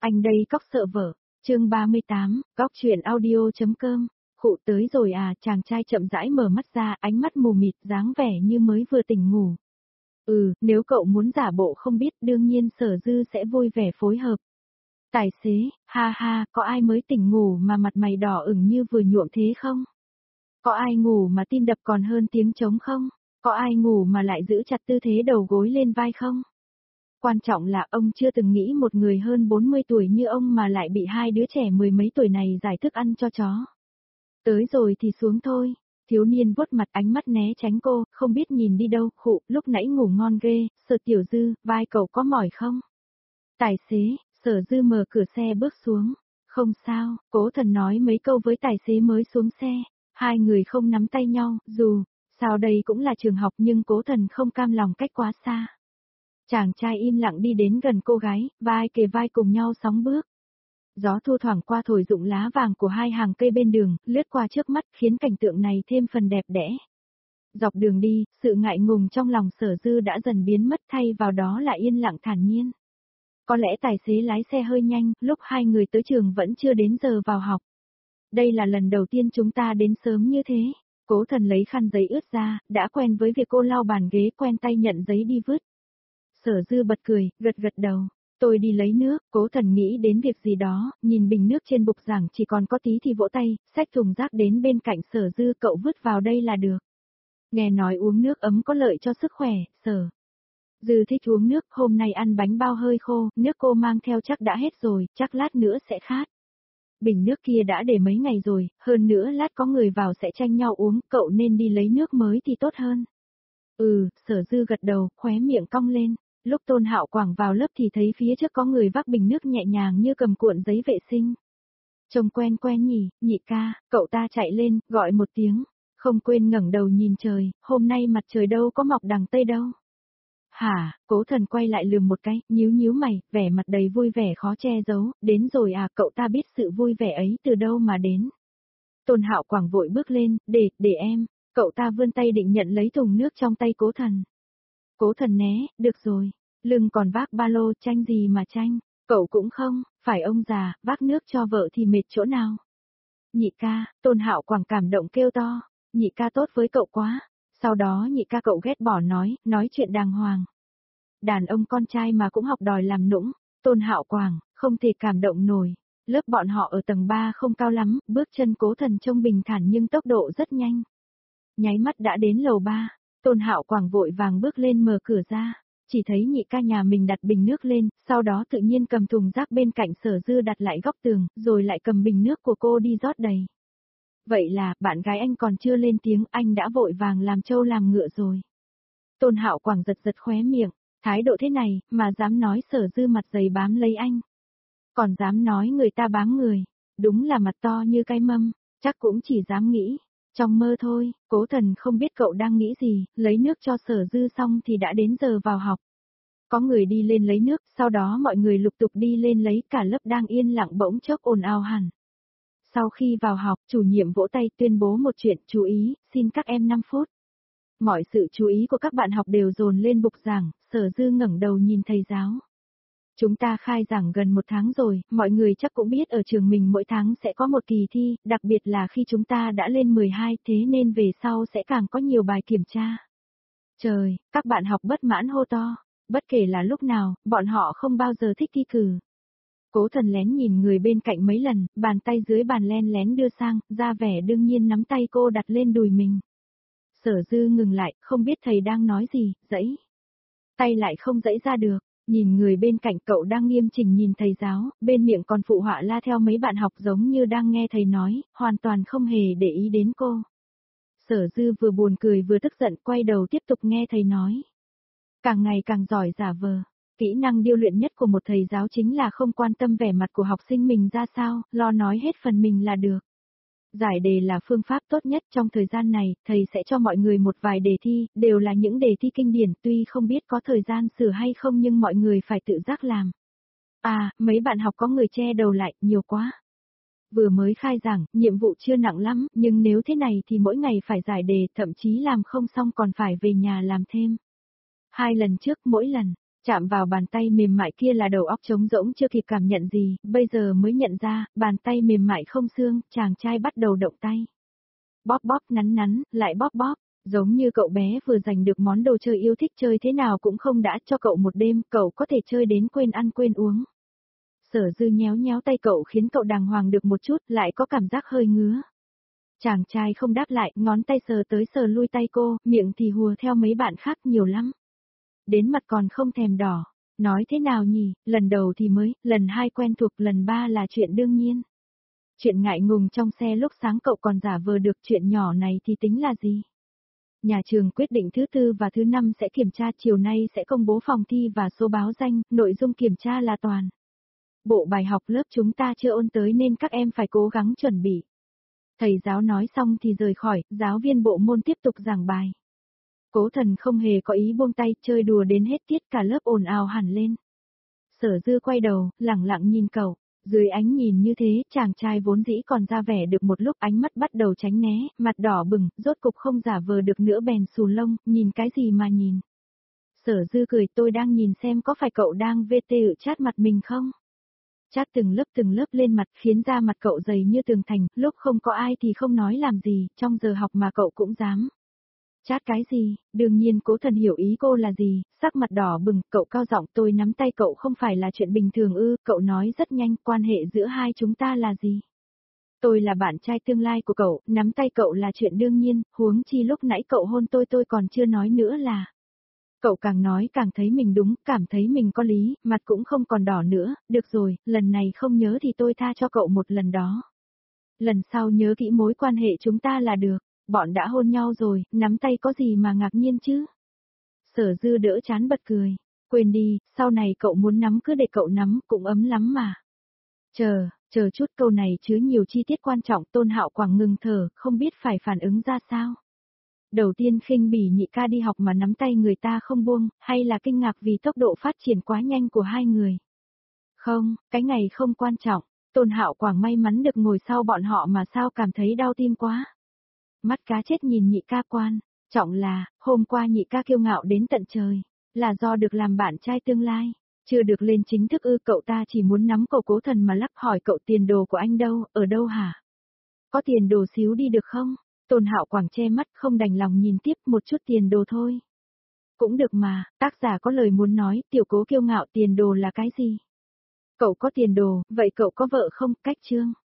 Anh đây cóc sợ vợ. Chương 38, cóc truyện audio.com. Khụ tới rồi à, chàng trai chậm rãi mở mắt ra, ánh mắt mù mịt, dáng vẻ như mới vừa tỉnh ngủ. Nếu cậu muốn giả bộ không biết, đương nhiên Sở Dư sẽ vui vẻ phối hợp. Tài xế, ha ha, có ai mới tỉnh ngủ mà mặt mày đỏ ửng như vừa nhuộm thế không? Có ai ngủ mà tim đập còn hơn tiếng trống không? Có ai ngủ mà lại giữ chặt tư thế đầu gối lên vai không? Quan trọng là ông chưa từng nghĩ một người hơn 40 tuổi như ông mà lại bị hai đứa trẻ mười mấy tuổi này giải thức ăn cho chó. Tới rồi thì xuống thôi. Thiếu niên vuốt mặt, ánh mắt né tránh cô, không biết nhìn đi đâu. Khụ, lúc nãy ngủ ngon ghê. Sở Tiểu Dư, vai cậu có mỏi không? Tài xế, Sở Dư mở cửa xe bước xuống. Không sao, Cố Thần nói mấy câu với tài xế mới xuống xe. Hai người không nắm tay nhau, dù sao đây cũng là trường học, nhưng Cố Thần không cam lòng cách quá xa. Chàng trai im lặng đi đến gần cô gái, vai kề vai cùng nhau sóng bước. Gió thu thoảng qua thổi rụng lá vàng của hai hàng cây bên đường, lướt qua trước mắt, khiến cảnh tượng này thêm phần đẹp đẽ. Dọc đường đi, sự ngại ngùng trong lòng Sở Dư đã dần biến mất, thay vào đó là yên lặng thản nhiên. Có lẽ tài xế lái xe hơi nhanh, lúc hai người tới trường vẫn chưa đến giờ vào học. Đây là lần đầu tiên chúng ta đến sớm như thế. Cố Thần lấy khăn giấy ướt ra, đã quen với việc cô lau bàn ghế, quen tay nhận giấy đi vứt. Sở Dư bật cười, gật gật đầu. Tôi đi lấy nước. Cố Thần nghĩ đến việc gì đó, nhìn bình nước trên bục giảng chỉ còn có tí thì vỗ tay, xách thùng rác đến bên cạnh Sở Dư, cậu vứt vào đây là được. Nghe nói uống nước ấm có lợi cho sức khỏe. Sở Dư thích uống nước, hôm nay ăn bánh bao hơi khô, nước cô mang theo chắc đã hết rồi, chắc lát nữa sẽ khát. Bình nước kia đã để mấy ngày rồi, hơn nữa lát có người vào sẽ tranh nhau uống, cậu nên đi lấy nước mới thì tốt hơn. Sở Dư gật đầu, khóe miệng cong lên. Lúc Tôn Hạo Quảng vào lớp thì thấy phía trước có người vác bình nước nhẹ nhàng như cầm cuộn giấy vệ sinh. Trông quen quen nhỉ, nhị ca, cậu ta chạy lên, gọi một tiếng, không quên ngẩng đầu nhìn trời, hôm nay mặt trời đâu có mọc đằng Tây đâu. Hả, Cố Thần quay lại lườm một cái, nhíu mày, vẻ mặt đầy vui vẻ khó che giấu, đến rồi à, cậu ta biết sự vui vẻ ấy từ đâu mà đến. Tôn Hạo Quảng vội bước lên, để em, cậu ta vươn tay định nhận lấy thùng nước trong tay Cố Thần. Cố Thần né, được rồi, lưng còn vác ba lô, tranh gì mà tranh, cậu cũng không, phải ông già, vác nước cho vợ thì mệt chỗ nào. Nhị ca, Tôn Hạo Quảng cảm động kêu to, nhị ca tốt với cậu quá, sau đó nhị ca cậu ghét bỏ nói chuyện đàng hoàng. Đàn ông con trai mà cũng học đòi làm nũng, Tôn Hạo Quảng, không thể cảm động nổi. Lớp bọn họ ở tầng 3 không cao lắm, bước chân Cố Thần trông bình thản nhưng tốc độ rất nhanh. Nháy mắt đã đến lầu 3. Tôn Hạo Quảng vội vàng bước lên mở cửa ra, chỉ thấy nhị ca nhà mình đặt bình nước lên, sau đó tự nhiên cầm thùng rác bên cạnh Sở Dư đặt lại góc tường, rồi lại cầm bình nước của cô đi rót đầy. Vậy là, bạn gái anh còn chưa lên tiếng, anh đã vội vàng làm trâu làm ngựa rồi. Tôn Hạo Quảng giật khóe miệng, thái độ thế này, mà dám nói Sở Dư mặt dày bám lấy anh. Còn dám nói người ta bám người, đúng là mặt to như cái mâm, chắc cũng chỉ dám nghĩ. Trong mơ thôi, Cố Thần không biết cậu đang nghĩ gì, lấy nước cho Sở Dư xong thì đã đến giờ vào học. Có người đi lên lấy nước, sau đó mọi người lục tục đi lên lấy, cả lớp đang yên lặng bỗng chốc ồn ào hẳn. Sau khi vào học, chủ nhiệm vỗ tay tuyên bố một chuyện, chú ý, xin các em 5 phút. Mọi sự chú ý của các bạn học đều dồn lên bục giảng, Sở Dư ngẩng đầu nhìn thầy giáo. Chúng ta khai giảng gần 1 tháng rồi, mọi người chắc cũng biết ở trường mình mỗi tháng sẽ có một kỳ thi, đặc biệt là khi chúng ta đã lên 12, thế nên về sau sẽ càng có nhiều bài kiểm tra. Trời, các bạn học bất mãn hô to, bất kể là lúc nào, bọn họ không bao giờ thích thi cử. Cố Thần lén nhìn người bên cạnh mấy lần, bàn tay dưới bàn len lén đưa sang, ra vẻ đương nhiên nắm tay cô đặt lên đùi mình. Sở Dư ngừng lại, không biết thầy đang nói gì, giãy. Tay lại không giãy ra được. Nhìn người bên cạnh, cậu đang nghiêm chỉnh nhìn thầy giáo, bên miệng còn phụ họa la theo mấy bạn học giống như đang nghe thầy nói, hoàn toàn không hề để ý đến cô. Sở Dư vừa buồn cười vừa tức giận, quay đầu tiếp tục nghe thầy nói. Càng ngày càng giỏi giả vờ, kỹ năng điêu luyện nhất của một thầy giáo chính là không quan tâm vẻ mặt của học sinh mình ra sao, lo nói hết phần mình là được. Giải đề là phương pháp tốt nhất, trong thời gian này, thầy sẽ cho mọi người một vài đề thi, đều là những đề thi kinh điển, tuy không biết có thời gian sửa hay không nhưng mọi người phải tự giác làm. À, mấy bạn học có người che đầu lại, nhiều quá. Vừa mới khai giảng, nhiệm vụ chưa nặng lắm, nhưng nếu thế này thì mỗi ngày phải giải đề, thậm chí làm không xong còn phải về nhà làm thêm. 2 lần trước, mỗi lần, Chạm vào bàn tay mềm mại kia là đầu óc trống rỗng chưa kịp cảm nhận gì, bây giờ mới nhận ra, bàn tay mềm mại không xương, chàng trai bắt đầu động tay. Bóp bóp nắn nắn, lại bóp bóp, giống như cậu bé vừa giành được món đồ chơi yêu thích chơi thế nào cũng không đã cho cậu một đêm, cậu có thể chơi đến quên ăn quên uống. Sở Dư nhéo nhéo tay cậu khiến cậu đàng hoàng được một chút, lại có cảm giác hơi ngứa. Chàng trai không đáp lại, ngón tay sờ tới sờ lui tay cô, miệng thì hùa theo mấy bạn khác nhiều lắm. Đến mặt còn không thèm đỏ. Nói thế nào nhỉ, lần đầu thì mới, lần hai quen thuộc, lần ba là chuyện đương nhiên. Chuyện ngại ngùng trong xe lúc sáng cậu còn giả vờ được, chuyện nhỏ này thì tính là gì? Nhà trường quyết định thứ tư và thứ năm sẽ kiểm tra, chiều nay sẽ công bố phòng thi và số báo danh, nội dung kiểm tra là toàn. Bộ bài học lớp chúng ta chưa ôn tới nên các em phải cố gắng chuẩn bị. Thầy giáo nói xong thì rời khỏi, giáo viên bộ môn tiếp tục giảng bài. Cố Thần không hề có ý buông tay, chơi đùa đến hết tiết, cả lớp ồn ào hẳn lên. Sở Dư quay đầu, lẳng lặng nhìn cậu. Dưới ánh nhìn như thế, chàng trai vốn dĩ còn ra vẻ được một lúc, ánh mắt bắt đầu tránh né, mặt đỏ bừng, rốt cục không giả vờ được nữa bèn xù lông, nhìn cái gì mà nhìn. Sở Dư cười, tôi đang nhìn xem có phải cậu đang VT chát mặt mình không? Chát từng lớp lên mặt khiến da mặt cậu dày như tường thành, lúc không có ai thì không nói làm gì, trong giờ học mà cậu cũng dám. Chát cái gì, đương nhiên Cố Thần hiểu ý cô là gì, sắc mặt đỏ bừng, cậu cao giọng, tôi nắm tay cậu không phải là chuyện bình thường ư, cậu nói rất nhanh, quan hệ giữa hai chúng ta là gì? Tôi là bạn trai tương lai của cậu, nắm tay cậu là chuyện đương nhiên, huống chi lúc nãy cậu hôn tôi còn chưa nói nữa là. Cậu càng nói càng thấy mình đúng, cảm thấy mình có lý, mặt cũng không còn đỏ nữa, được rồi, lần này không nhớ thì tôi tha cho cậu một lần đó. Lần sau nhớ kỹ mối quan hệ chúng ta là được. Bọn đã hôn nhau rồi, nắm tay có gì mà ngạc nhiên chứ? Sở Dư đỡ chán bật cười. Quên đi, sau này cậu muốn nắm cứ để cậu nắm, cũng ấm lắm mà. Chờ chút, câu này chứa nhiều chi tiết quan trọng. Tôn Hạo Quảng ngừng thở, không biết phải phản ứng ra sao. Đầu tiên khinh bỉ nhị ca đi học mà nắm tay người ta không buông, hay là kinh ngạc vì tốc độ phát triển quá nhanh của hai người. Không, cái ngày không quan trọng. Tôn Hạo Quảng may mắn được ngồi sau bọn họ mà sao cảm thấy đau tim quá. Mắt cá chết nhìn nhị ca quan, trọng là, hôm qua nhị ca kiêu ngạo đến tận trời, là do được làm bạn trai tương lai, chưa được lên chính thức ư, cậu ta chỉ muốn nắm cổ Cố Thần mà lắc, hỏi cậu tiền đồ của anh đâu, ở đâu hả? Có tiền đồ xíu đi được không? Tôn Hạo Quảng che mắt không đành lòng nhìn tiếp, một chút tiền đồ thôi. Cũng được mà, tác giả có lời muốn nói, tiểu Cố kiêu ngạo, tiền đồ là cái gì? Cậu có tiền đồ, vậy cậu có vợ không? Cách chương.